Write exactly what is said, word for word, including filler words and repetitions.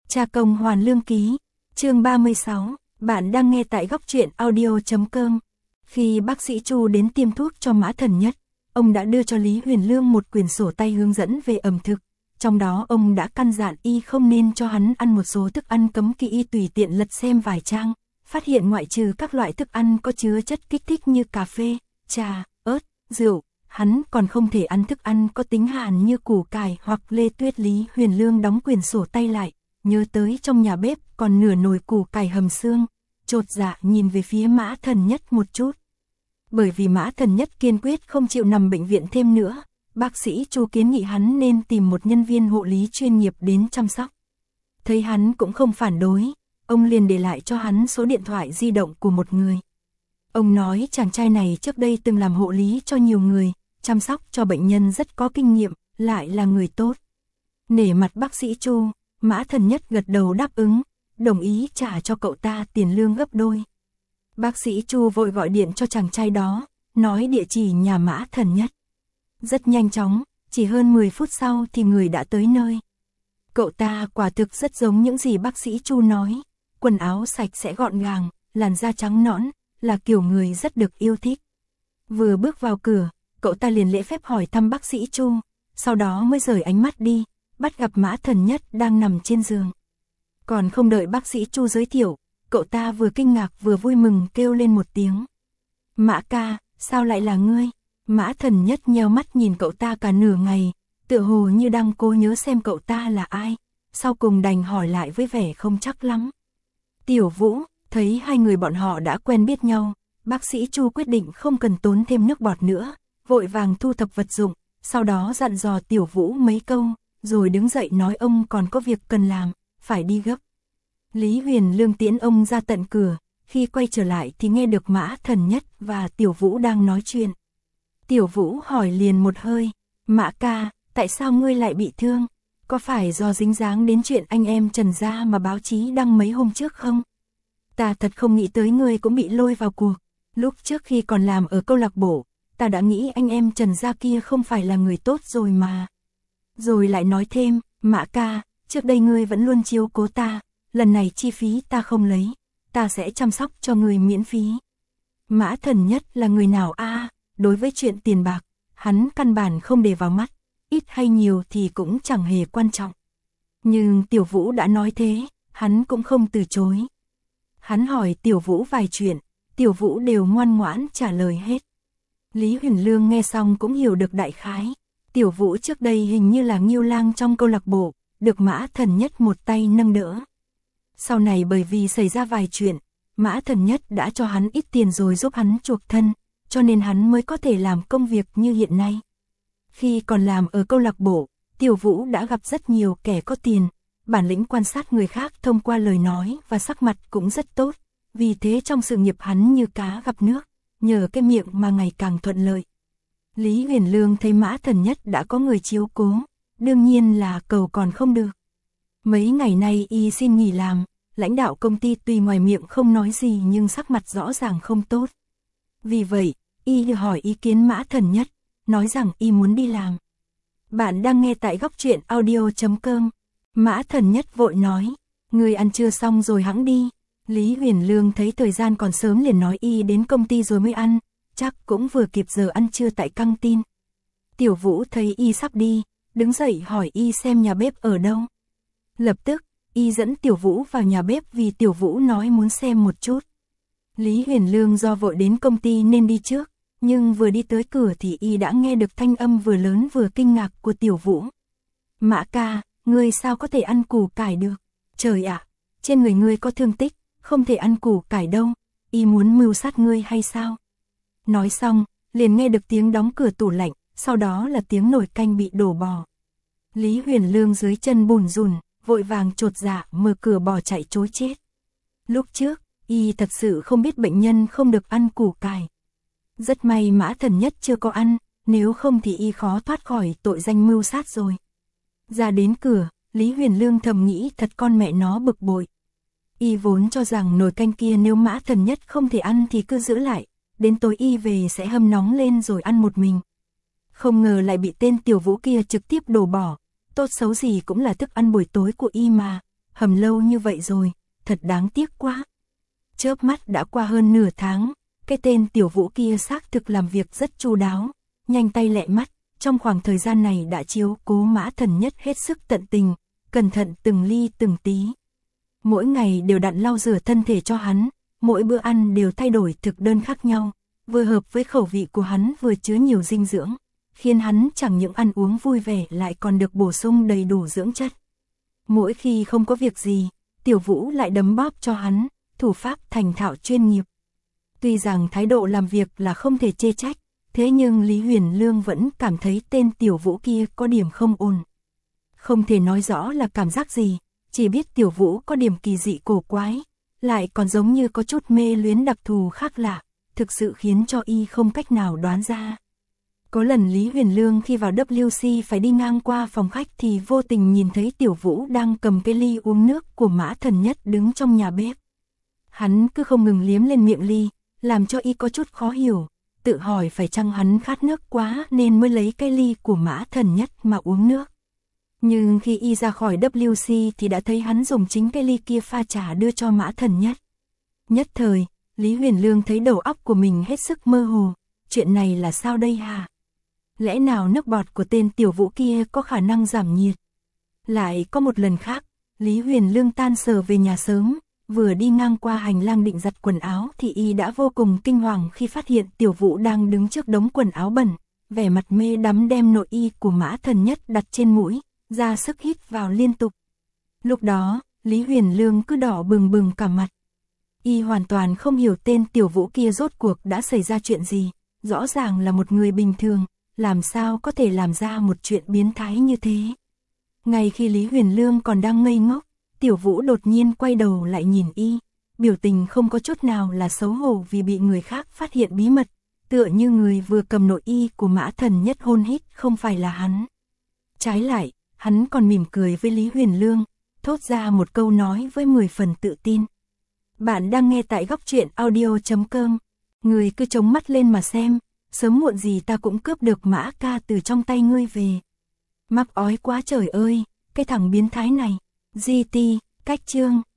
Cha công hoàn lương ký, chương ba mươi sáu, bạn đang nghe tại góc truyện audio.com. Khi bác sĩ Chu đến tiêm thuốc cho Mã Thần Nhất, ông đã đưa cho Lý Huyền Lương một quyển sổ tay hướng dẫn về ẩm thực, trong đó ông đã căn dặn y không nên cho hắn ăn một số thức ăn cấm kỵ. Y tùy tiện lật xem vài trang, phát hiện ngoại trừ các loại thức ăn có chứa chất kích thích như cà phê, trà, ớt, rượu, hắn còn không thể ăn thức ăn có tính hàn như củ cải hoặc lê tuyết. Lý Huyền Lương đóng quyển sổ tay lại, nhớ tới trong nhà bếp còn nửa nồi củ cải hầm xương, chột dạ nhìn về phía Mã Thần Nhất một chút. Bởi vì Mã Thần Nhất kiên quyết không chịu nằm bệnh viện thêm nữa, bác sĩ Chu kiến nghị hắn nên tìm một nhân viên hộ lý chuyên nghiệp đến chăm sóc. Thấy hắn cũng không phản đối, ông liền để lại cho hắn số điện thoại di động của một người. Ông nói chàng trai này trước đây từng làm hộ lý cho nhiều người, chăm sóc cho bệnh nhân rất có kinh nghiệm, lại là người tốt. Nể mặt bác sĩ Chu, Mã Thần Nhất gật đầu đáp ứng, đồng ý trả cho cậu ta tiền lương gấp đôi. Bác sĩ Chu vội gọi điện cho chàng trai đó, nói địa chỉ nhà Mã Thần Nhất. Rất nhanh chóng, chỉ hơn mười phút sau thì người đã tới nơi. Cậu ta quả thực rất giống những gì bác sĩ Chu nói, quần áo sạch sẽ gọn gàng, làn da trắng nõn, là kiểu người rất được yêu thích. Vừa bước vào cửa, cậu ta liền lễ phép hỏi thăm bác sĩ Chu, sau đó mới rời ánh mắt đi, bắt gặp Mã Thần Nhất đang nằm trên giường. Còn không đợi bác sĩ Chu giới thiệu, cậu ta vừa kinh ngạc vừa vui mừng kêu lên một tiếng. Mã ca, sao lại là ngươi? Mã Thần Nhất nheo mắt nhìn cậu ta cả nửa ngày, tựa hồ như đang cố nhớ xem cậu ta là ai, sau cùng đành hỏi lại với vẻ không chắc lắm. Tiểu Vũ, thấy hai người bọn họ đã quen biết nhau, bác sĩ Chu quyết định không cần tốn thêm nước bọt nữa, vội vàng thu thập vật dụng, sau đó dặn dò Tiểu Vũ mấy câu, rồi đứng dậy nói ông còn có việc cần làm, phải đi gấp. Lý Huyền Lương tiễn ông ra tận cửa, khi quay trở lại thì nghe được Mã Thần Nhất và Tiểu Vũ đang nói chuyện. Tiểu Vũ hỏi liền một hơi, Mã ca, tại sao ngươi lại bị thương? Có phải do dính dáng đến chuyện anh em Trần gia mà báo chí đăng mấy hôm trước không? Ta thật không nghĩ tới ngươi cũng bị lôi vào cuộc. Lúc trước khi còn làm ở câu lạc bộ, ta đã nghĩ anh em Trần gia kia không phải là người tốt rồi mà. Rồi lại nói thêm, Mã ca, trước đây ngươi vẫn luôn chiếu cố ta, lần này chi phí ta không lấy, ta sẽ chăm sóc cho ngươi miễn phí. Mã Thần Nhất là người nào a? À, đối với chuyện tiền bạc, hắn căn bản không để vào mắt, ít hay nhiều thì cũng chẳng hề quan trọng. Nhưng Tiểu Vũ đã nói thế, hắn cũng không từ chối. Hắn hỏi Tiểu Vũ vài chuyện, Tiểu Vũ đều ngoan ngoãn trả lời hết. Lý Huyền Lương nghe xong cũng hiểu được đại khái. Tiểu Vũ trước đây hình như là Nghiêu Lang trong câu lạc bộ, được Mã Thần Nhất một tay nâng đỡ. Sau này bởi vì xảy ra vài chuyện, Mã Thần Nhất đã cho hắn ít tiền rồi giúp hắn chuộc thân, cho nên hắn mới có thể làm công việc như hiện nay. Khi còn làm ở câu lạc bộ, Tiểu Vũ đã gặp rất nhiều kẻ có tiền, bản lĩnh quan sát người khác thông qua lời nói và sắc mặt cũng rất tốt, vì thế trong sự nghiệp hắn như cá gặp nước, nhờ cái miệng mà ngày càng thuận lợi. Lý Huyền Lương thấy Mã Thần Nhất đã có người chiếu cố, đương nhiên là cầu còn không được. Mấy ngày nay y xin nghỉ làm, lãnh đạo công ty tuy ngoài miệng không nói gì nhưng sắc mặt rõ ràng không tốt. Vì vậy, y hỏi ý kiến Mã Thần Nhất, nói rằng y muốn đi làm. Bạn đang nghe tại góc truyện audio.com. Mã Thần Nhất vội nói, người ăn trưa xong rồi hẵng đi. Lý Huyền Lương thấy thời gian còn sớm liền nói y đến công ty rồi mới ăn, chắc cũng vừa kịp giờ ăn trưa tại căng tin. Tiểu Vũ thấy y sắp đi, đứng dậy hỏi y xem nhà bếp ở đâu. Lập tức, y dẫn Tiểu Vũ vào nhà bếp vì Tiểu Vũ nói muốn xem một chút. Lý Huyền Lương do vội đến công ty nên đi trước, nhưng vừa đi tới cửa thì y đã nghe được thanh âm vừa lớn vừa kinh ngạc của Tiểu Vũ. Mã ca, ngươi sao có thể ăn củ cải được? Trời ạ, trên người ngươi có thương tích, không thể ăn củ cải đâu, y muốn mưu sát ngươi hay sao? Nói xong, liền nghe được tiếng đóng cửa tủ lạnh, sau đó là tiếng nồi canh bị đổ bò. Lý Huyền Lương dưới chân bùn rùn, vội vàng chột dạ mở cửa bỏ chạy trối chết. Lúc trước, y thật sự không biết bệnh nhân không được ăn củ cải. Rất may Mã Thần Nhất chưa có ăn, nếu không thì y khó thoát khỏi tội danh mưu sát rồi. Ra đến cửa, Lý Huyền Lương thầm nghĩ thật con mẹ nó bực bội. Y vốn cho rằng nồi canh kia nếu Mã Thần Nhất không thể ăn thì cứ giữ lại, đến tối y về sẽ hâm nóng lên rồi ăn một mình. Không ngờ lại bị tên Tiểu Vũ kia trực tiếp đổ bỏ, tốt xấu gì cũng là thức ăn buổi tối của y mà, hầm lâu như vậy rồi, thật đáng tiếc quá. Chớp mắt đã qua hơn nửa tháng, cái tên Tiểu Vũ kia xác thực làm việc rất chu đáo, nhanh tay lẹ mắt, trong khoảng thời gian này đã chiếu cố Mã Thần Nhất hết sức tận tình, cẩn thận từng ly từng tí. Mỗi ngày đều đặn lau rửa thân thể cho hắn, mỗi bữa ăn đều thay đổi thực đơn khác nhau, vừa hợp với khẩu vị của hắn vừa chứa nhiều dinh dưỡng, khiến hắn chẳng những ăn uống vui vẻ lại còn được bổ sung đầy đủ dưỡng chất. Mỗi khi không có việc gì, Tiểu Vũ lại đấm bóp cho hắn, thủ pháp thành thạo chuyên nghiệp. Tuy rằng thái độ làm việc là không thể chê trách, thế nhưng Lý Huyền Lương vẫn cảm thấy tên Tiểu Vũ kia có điểm không ổn. Không thể nói rõ là cảm giác gì, chỉ biết Tiểu Vũ có điểm kỳ dị cổ quái, lại còn giống như có chút mê luyến đặc thù khác lạ, thực sự khiến cho y không cách nào đoán ra. Có lần Lý Huyền Lương khi vào W C phải đi ngang qua phòng khách thì vô tình nhìn thấy Tiểu Vũ đang cầm cái ly uống nước của Mã Thần Nhất đứng trong nhà bếp. Hắn cứ không ngừng liếm lên miệng ly, làm cho y có chút khó hiểu, tự hỏi phải chăng hắn khát nước quá nên mới lấy cái ly của Mã Thần Nhất mà uống nước. Nhưng khi y ra khỏi W C thì đã thấy hắn dùng chính cái ly kia pha trà đưa cho Mã Thần Nhất. Nhất thời, Lý Huyền Lương thấy đầu óc của mình hết sức mơ hồ, chuyện này là sao đây hả? Lẽ nào nước bọt của tên Tiểu Vũ kia có khả năng giảm nhiệt? Lại có một lần khác, Lý Huyền Lương tan sở về nhà sớm, vừa đi ngang qua hành lang định giặt quần áo thì y đã vô cùng kinh hoàng khi phát hiện Tiểu Vũ đang đứng trước đống quần áo bẩn, vẻ mặt mê đắm đem nội y của Mã Thần Nhất đặt trên mũi, ra sức hít vào liên tục. Lúc đó, Lý Huyền Lương cứ đỏ bừng bừng cả mặt. Y hoàn toàn không hiểu tên Tiểu Vũ kia rốt cuộc đã xảy ra chuyện gì, rõ ràng là một người bình thường, làm sao có thể làm ra một chuyện biến thái như thế. Ngay khi Lý Huyền Lương còn đang ngây ngốc, Tiểu Vũ đột nhiên quay đầu lại nhìn y, biểu tình không có chút nào là xấu hổ vì bị người khác phát hiện bí mật, tựa như người vừa cầm nội y của Mã Thần Nhất hôn hít không phải là hắn. Trái lại, hắn còn mỉm cười với Lý Huyền Lương, thốt ra một câu nói với mười phần tự tin. Bạn đang nghe tại góc truyện audio chấm com, người cứ chống mắt lên mà xem, sớm muộn gì ta cũng cướp được Mã ca từ trong tay ngươi về. Mắc ói quá trời ơi, cái thằng biến thái này. giê tê, cách chương.